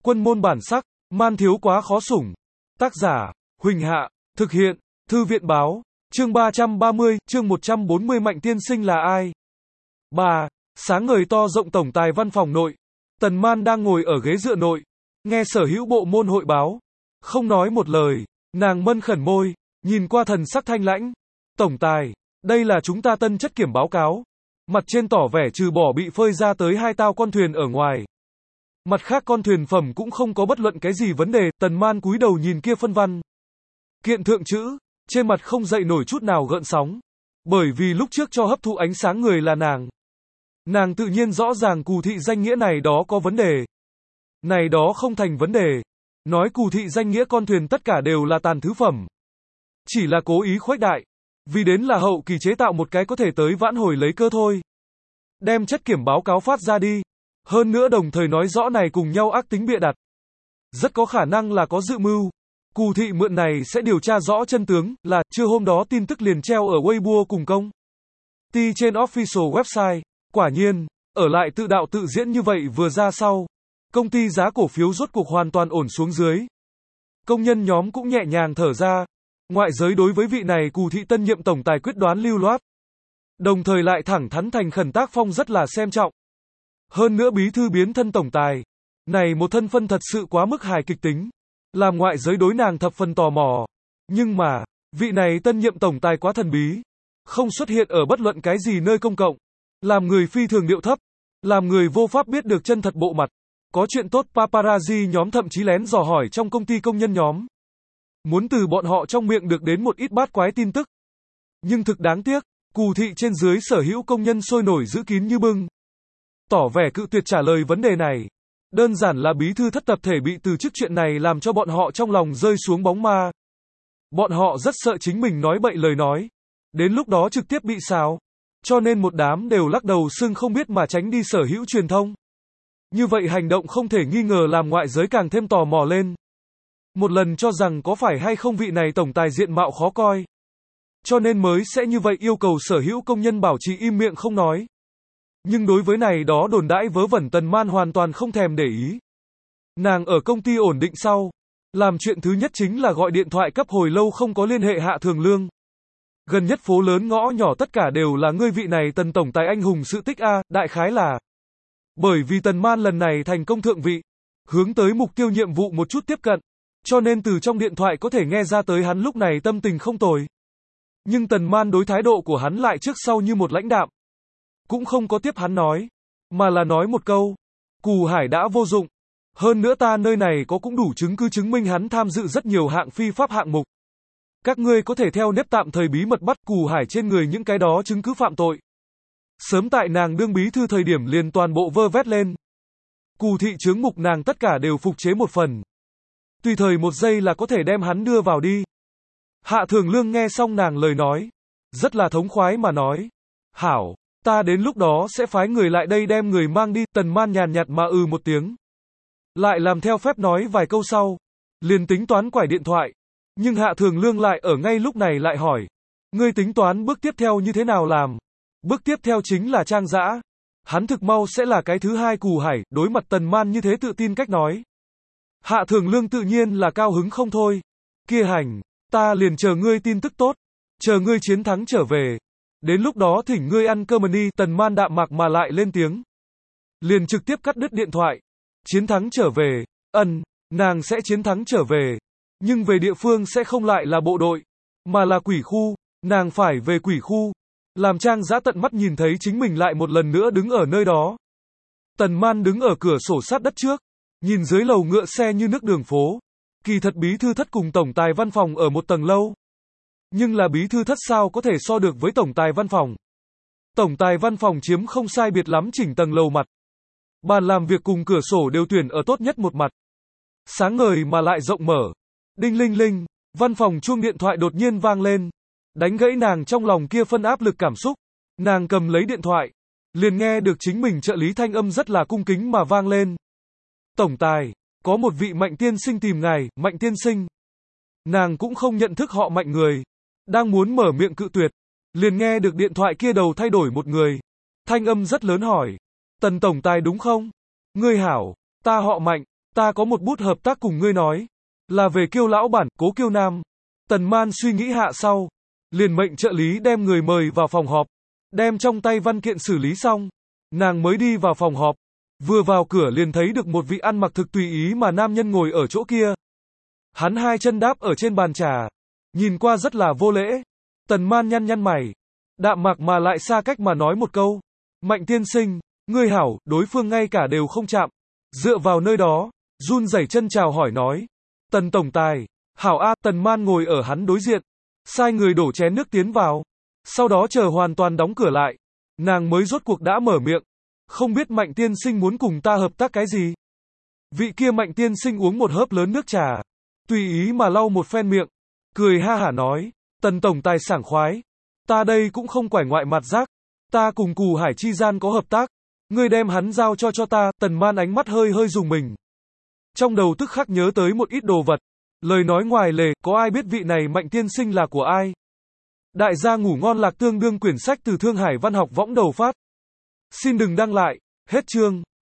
Quân môn bản sắc, man thiếu quá khó sủng. Tác giả, Huỳnh Hạ, thực hiện, Thư viện báo, chương 330, chương 140 Mạnh tiên sinh là ai? 3. Sáng ngời to rộng tổng tài văn phòng nội. Tần Man đang ngồi ở ghế dựa nội, nghe sở hữu bộ môn hội báo. Không nói một lời, nàng mân khẩn môi, nhìn qua thần sắc thanh lãnh. Tổng tài, đây là chúng ta tân chất kiểm báo cáo. Mặt trên tỏ vẻ trừ bỏ bị phơi ra tới 2 tao con thuyền ở ngoài. Mặt khác con thuyền phẩm cũng không có bất luận cái gì vấn đề. Tần Man cúi đầu nhìn kia phân văn kiện thượng chữ, trên mặt không dậy nổi chút nào gợn sóng. Bởi vì lúc trước cho hấp thụ ánh sáng người là nàng. Nàng tự nhiên rõ ràng cù thị danh nghĩa này đó có vấn đề. Này đó không thành vấn đề. Nói cù thị danh nghĩa con thuyền tất cả đều là tàn thứ phẩm. Chỉ là cố ý khuếch đại. Vì đến là hậu kỳ chế tạo một cái có thể tới vãn hồi lấy cơ thôi. Đem chất kiểm báo cáo phát ra đi. Hơn nữa đồng thời nói rõ này cùng nhau ác tính bịa đặt. Rất có khả năng là có dự mưu. Cù thị mượn này sẽ điều tra rõ chân tướng, là, trưa hôm đó tin tức liền treo ở Weibo cùng công ty trên official website. Quả nhiên, ở lại tự đạo tự diễn như vậy vừa ra sau. Công ty giá cổ phiếu rốt cuộc hoàn toàn ổn xuống dưới. Công nhân nhóm cũng nhẹ nhàng thở ra. Ngoại giới đối với vị này cù thị tân nhiệm tổng tài quyết đoán lưu loát. Đồng thời lại thẳng thắn thành khẩn tác phong rất là xem trọng. Hơn nữa bí thư biến thân tổng tài. Này một thân phân thật sự quá mức hài kịch tính. Làm ngoại giới đối nàng thập phần tò mò. Nhưng mà, vị này tân nhiệm tổng tài quá thần bí. Không xuất hiện ở bất luận cái gì nơi công cộng. Làm người phi thường điệu thấp. Làm người vô pháp biết được chân thật bộ mặt. Có chuyện tốt paparazzi nhóm thậm chí lén dò hỏi trong công ty công nhân nhóm. Muốn từ bọn họ trong miệng được đến một ít bát quái tin tức. Nhưng thực đáng tiếc, cù thị trên dưới sở hữu công nhân sôi nổi giữ kín như bưng. Tỏ vẻ cự tuyệt trả lời vấn đề này. Đơn giản là bí thư thất tập thể bị từ chức chuyện này làm cho bọn họ trong lòng rơi xuống bóng ma. Bọn họ rất sợ chính mình nói bậy lời nói. Đến lúc đó trực tiếp bị xào. Cho nên một đám đều lắc đầu xưng không biết mà tránh đi sở hữu truyền thông. Như vậy hành động không thể nghi ngờ làm ngoại giới càng thêm tò mò lên. Một lần cho rằng có phải hay không vị này tổng tài diện mạo khó coi. Cho nên mới sẽ như vậy yêu cầu sở hữu công nhân bảo trì im miệng không nói. Nhưng đối với này đó đồn đãi vớ vẩn Tần Man hoàn toàn không thèm để ý. Nàng ở công ty ổn định sau. Làm chuyện thứ nhất chính là gọi điện thoại cấp hồi lâu không có liên hệ Hạ Thường Lương. Gần nhất phố lớn ngõ nhỏ tất cả đều là ngươi vị này Tần tổng tài anh hùng sự tích a, đại khái là. Bởi vì Tần Man lần này thành công thượng vị. Hướng tới mục tiêu nhiệm vụ một chút tiếp cận. Cho nên từ trong điện thoại có thể nghe ra tới hắn lúc này tâm tình không tồi. Nhưng Tần Man đối thái độ của hắn lại trước sau như một lãnh đạm. Cũng không có tiếp hắn nói. Mà là nói một câu. Cù Hải đã vô dụng. Hơn nữa ta nơi này có cũng đủ chứng cứ chứng minh hắn tham dự rất nhiều hạng phi pháp hạng mục. Các ngươi có thể theo nếp tạm thời bí mật bắt Cù Hải trên người những cái đó chứng cứ phạm tội. Sớm tại nàng đương bí thư thời điểm liền toàn bộ vơ vét lên. Cù thị chướng mục nàng tất cả đều phục chế một phần. Tùy thời một giây là có thể đem hắn đưa vào đi. Hạ Thường Lương nghe xong nàng lời nói. Rất là thống khoái mà nói. Hảo, ta đến lúc đó sẽ phái người lại đây đem người mang đi. Tần Man nhàn nhạt mà một tiếng. Lại làm theo phép nói vài câu sau. Liền tính toán quải điện thoại. Nhưng Hạ Thường Lương lại ở ngay lúc này lại hỏi. Ngươi tính toán bước tiếp theo như thế nào làm? Bước tiếp theo chính là Trang Dã. Hắn thực mau sẽ là cái thứ hai Cù Hải, đối mặt Tần Man như thế tự tin cách nói. Hạ Thường Lương tự nhiên là cao hứng không thôi. Kia hành, ta liền chờ ngươi tin tức tốt. Chờ ngươi chiến thắng trở về. Đến lúc đó thỉnh ngươi ăn cơm đi. Tần Man đạm mạc mà lại lên tiếng. Liền trực tiếp cắt đứt điện thoại. Chiến thắng trở về. Nàng sẽ chiến thắng trở về. Nhưng về địa phương sẽ không lại là bộ đội. Mà là quỷ khu. Nàng phải về quỷ khu. Làm Trang Dã tận mắt nhìn thấy chính mình lại một lần nữa đứng ở nơi đó. Tần Man đứng ở cửa sổ sát đất trước. Nhìn dưới lầu ngựa xe như nước đường phố. Kỳ thật bí thư thất cùng tổng tài văn phòng ở một tầng lâu. Nhưng là bí thư thất sao có thể so được với tổng tài văn phòng. Tổng tài văn phòng chiếm không sai biệt lắm chỉnh tầng lầu mặt. Bàn làm việc cùng cửa sổ đều tuyển ở tốt nhất một mặt. Sáng ngời mà lại rộng mở. Đinh linh linh, văn phòng chuông điện thoại đột nhiên vang lên. Đánh gãy nàng trong lòng kia phân áp lực cảm xúc. Nàng cầm lấy điện thoại. Liền nghe được chính mình trợ lý thanh âm rất là cung kính mà vang lên. Tổng tài, có một vị Mạnh tiên sinh tìm ngài. Mạnh tiên sinh. Nàng cũng không nhận thức họ Mạnh người. Đang muốn mở miệng cự tuyệt. Liền nghe được điện thoại kia đầu thay đổi một người. Thanh âm rất lớn hỏi. Tần tổng tài đúng không? Ngươi hảo, ta họ Mạnh. Ta có một bút hợp tác cùng ngươi nói. Là về Kiêu lão bản, Cố Kiêu Nam. Tần Man suy nghĩ hạ sau. Liền mệnh trợ lý đem người mời vào phòng họp. Đem trong tay văn kiện xử lý xong. Nàng mới đi vào phòng họp. Vừa vào cửa liền thấy được một vị ăn mặc thực tùy ý mà nam nhân ngồi ở chỗ kia. Hắn hai chân đáp ở trên bàn trà. Nhìn qua rất là vô lễ. Tần Man nhăn nhăn mày. Đạm mạc mà lại xa cách mà nói một câu. Mạnh tiên sinh, ngươi hảo, đối phương ngay cả đều không chạm. Dựa vào nơi đó, run rẩy chân chào hỏi nói. Tần tổng tài, hảo a, Tần Man ngồi ở hắn đối diện. Sai người đổ chén nước tiến vào. Sau đó chờ hoàn toàn đóng cửa lại. Nàng mới rốt cuộc đã mở miệng. Không biết Mạnh tiên sinh muốn cùng ta hợp tác cái gì? Vị kia Mạnh tiên sinh uống một hớp lớn nước trà. Tùy ý mà lau một phen miệng. Cười ha hả nói. Tần tổng tài sảng khoái. Ta đây cũng không quải ngoại mặt rác. Ta cùng Cù Hải chi gian có hợp tác. Ngươi đem hắn giao cho ta. Tần Man ánh mắt hơi hơi rùng mình. Trong đầu tức khắc nhớ tới một ít đồ vật. Lời nói ngoài lề, có ai biết vị này Mạnh tiên sinh là của ai? Đại gia ngủ ngon lạc tương đương quyển sách từ Thương Hải Văn học võng đầu phát. Xin đừng đăng lại. Hết chương.